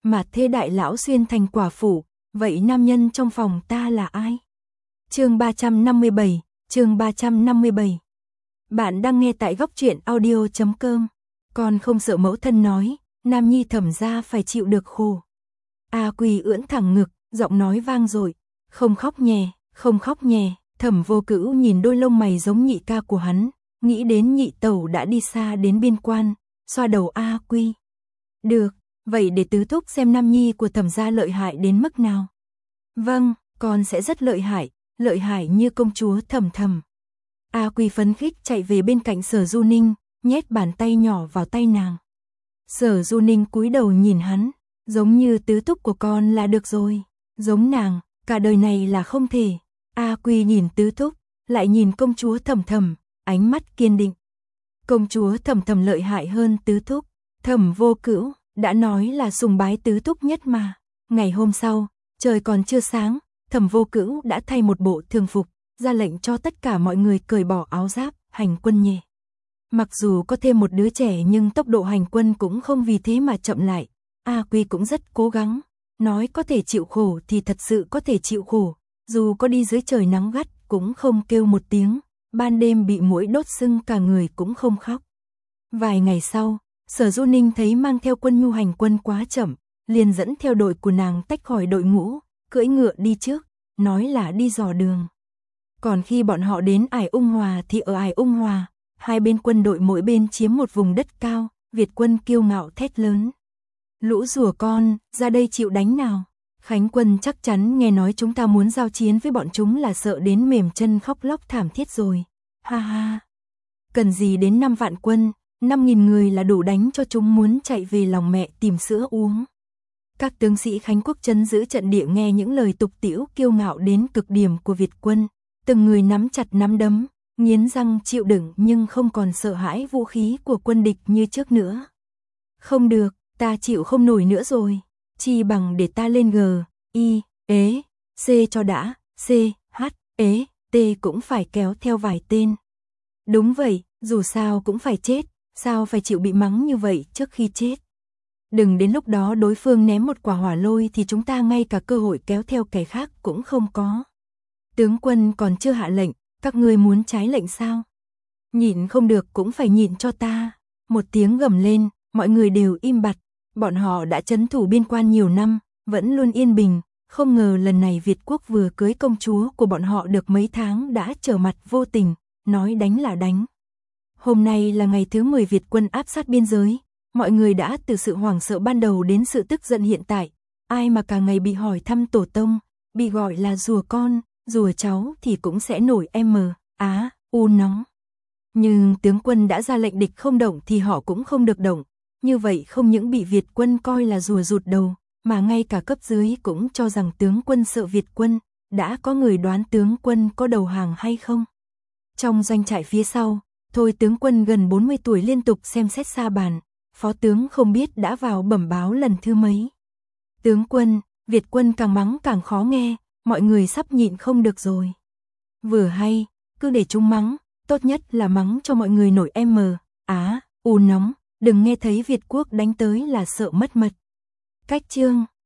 mà thê đại lão xuyên thành quả phụ, vậy nam nhân trong phòng ta là ai? Chương 357, chương 357. Bạn đang nghe tại góc truyện audio.com. Con không sợ mẫu thân nói, nam nhi Thẩm gia phải chịu được khổ. A Quỳ ưỡn thẳng ngực, giọng nói vang dội, không khóc nhè, không khóc nhè. Thẩm Vô Cữu nhìn đôi lông mày giống nhị ca của hắn, nghĩ đến nhị tẩu đã đi xa đến biên quan, xoa đầu A Quy. Được, vậy để tứ thúc xem nam nhi của Thẩm gia lợi hại đến mức nào. Vâng, con sẽ rất lợi hại như công chúa Thẩm Thẩm. A Quy phấn khích chạy về bên cạnh Sở Du Ninh, nhét bàn tay nhỏ vào tay nàng. Sở Du Ninh cúi đầu nhìn hắn, giống như tứ thúc của con là được rồi, giống nàng, cả đời này là không thể. A Quy nhìn tứ thúc, lại nhìn công chúa Thẩm Thẩm, ánh mắt kiên định. Công chúa Thẩm Thẩm lợi hại hơn tứ thúc, Thẩm Vô Cữu đã nói là sùng bái tứ thúc nhất mà. Ngày hôm sau, trời còn chưa sáng, Thẩm Vô Cữu đã thay một bộ thường phục, ra lệnh cho tất cả mọi người cởi bỏ áo giáp, hành quân nhè. Mặc dù có thêm một đứa trẻ nhưng tốc độ hành quân cũng không vì thế mà chậm lại. A Quy cũng rất cố gắng, nói có thể chịu khổ thì thật sự có thể chịu khổ, dù có đi dưới trời nắng gắt cũng không kêu một tiếng, ban đêm bị muỗi đốt sưng cả người cũng không khóc. Vài ngày sau, Sở Du Ninh thấy mang theo quân nhu hành quân quá chậm, liền dẫn theo đội của nàng tách khỏi đội ngũ, cưỡi ngựa đi trước, nói là đi dò đường. Còn khi bọn họ đến Ải Ung Hòa thì ở Ải Ung Hòa, hai bên quân đội mỗi bên chiếm một vùng đất cao, Việt quân kiêu ngạo thét lớn. Lũ rùa con, ra đây chịu đánh nào. Khánh quân chắc chắn nghe nói chúng ta muốn giao chiến với bọn chúng là sợ đến mềm chân khóc lóc thảm thiết rồi. Ha ha. Cần gì đến 5 vạn quân, 5.000 người là đủ đánh cho chúng muốn chạy về lòng mẹ tìm sữa uống. Các tướng sĩ Khánh quốc trấn giữ trận địa nghe những lời tục tĩu kiêu ngạo đến cực điểm của Việt quân, từng người nắm chặt nắm đấm, nghiến răng chịu đựng nhưng không còn sợ hãi vũ khí của quân địch như trước nữa. Không được, ta chịu không nổi nữa rồi, chi bằng để ta lên G, I, ế, C cho đã, C, H, ế, T cũng phải kéo theo vài tên. Đúng vậy, dù sao cũng phải chết, sao phải chịu bị mắng như vậy trước khi chết. Đừng đến lúc đó đối phương ném một quả hỏa lôi thì chúng ta ngay cả cơ hội kéo theo kẻ khác cũng không có. Tướng quân còn chưa hạ lệnh, các ngươi muốn trái lệnh sao? Nhịn không được cũng phải nhịn cho ta. Một tiếng gầm lên, mọi người đều im bặt. Bọn họ đã trấn thủ biên quan nhiều năm, vẫn luôn yên bình. Không ngờ lần này Việt quốc vừa cưới công chúa của bọn họ được mấy tháng đã trở mặt vô tình, nói đánh là đánh. Hôm nay là ngày thứ 10 Việt quân áp sát biên giới. Mọi người đã từ sự hoảng sợ ban đầu đến sự tức giận hiện tại. Ai mà cả ngày bị hỏi thăm tổ tông, bị gọi là rùa con, rùa cháu thì cũng sẽ nổi u nóng. Nhưng tướng quân đã ra lệnh địch không động thì họ cũng không được động. Như vậy không những bị Việt quân coi là rùa rụt đầu, mà ngay cả cấp dưới cũng cho rằng tướng quân sợ Việt quân. Đã có người đoán tướng quân có đầu hàng hay không? Trong doanh trại phía sau, Thôi tướng quân gần 40 tuổi liên tục xem xét sa bàn. Phó tướng không biết đã vào bẩm báo lần thứ mấy. Tướng quân, Việt quân càng mắng càng khó nghe, mọi người sắp nhịn không được rồi. Vừa hay, cứ để chúng mắng, tốt nhất là mắng cho mọi người nổi u nóng, đừng nghe thấy Việt quốc đánh tới là sợ mất mật. Cách chương